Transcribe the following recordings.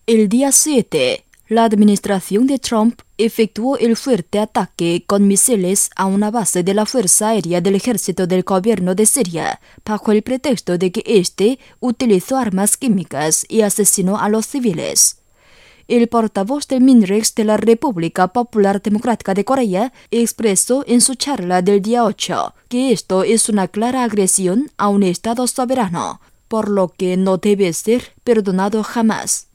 El día 7, la administración de Trump efectuó el fuerte ataque con misiles a una base de la Fuerza Aérea del Ejército del Gobierno de Siria, bajo el pretexto de que éste utilizó armas químicas y asesinó a los civiles. El portavoz del MINREX de la República Popular Democrática de Corea expresó en su charla del día 8 que esto es una clara agresión a un Estado soberano, por lo que no debe ser perdonado jamás.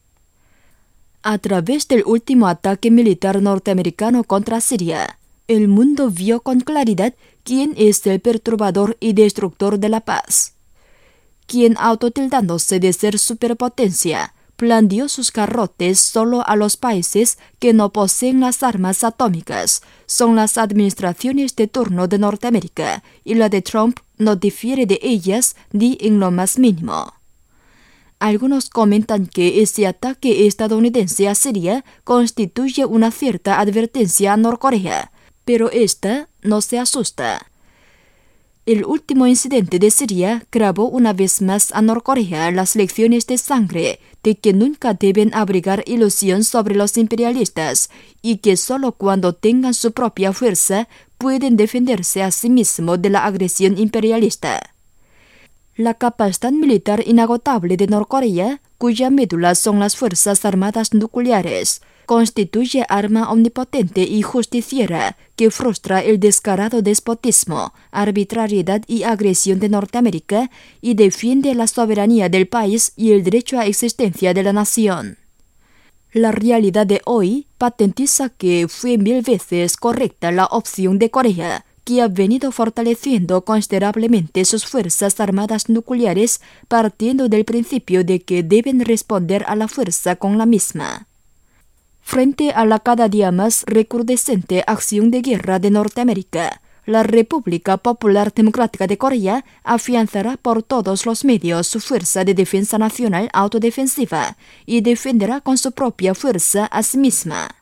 A través del último ataque militar norteamericano contra Siria, el mundo vio con claridad quién es el perturbador y destructor de la paz. Quien, autotildándose de ser superpotencia, blandió sus garrotes solo a los países que no poseen las armas atómicas, son las administraciones de turno de Norteamérica, y la de Trump no difiere de ellas ni en lo más mínimo. Algunos comentan que ese ataque estadounidense a Siria constituye una cierta advertencia a Norcorea, pero esta no se asusta. El último incidente de Siria grabó una vez más a Norcorea las lecciones de sangre de que nunca deben abrigar ilusión sobre los imperialistas y que solo cuando tengan su propia fuerza pueden defenderse a sí mismos de la agresión imperialista. La capacidad militar inagotable de Norcorea, cuya médula son las Fuerzas Armadas Nucleares, constituye arma omnipotente y justiciera que frustra el descarado despotismo, arbitrariedad y agresión de Norteamérica y defiende la soberanía del país y el derecho a existencia de la nación. La realidad de hoy patentiza que fue 1000 veces correcta la opción de Corea, que ha venido fortaleciendo considerablemente sus fuerzas armadas nucleares partiendo del principio de que deben responder a la fuerza con la misma. Frente a la cada día más recrudescente acción de guerra de Norteamérica, la República Popular Democrática de Corea afianzará por todos los medios su fuerza de defensa nacional autodefensiva y defenderá con su propia fuerza a sí misma.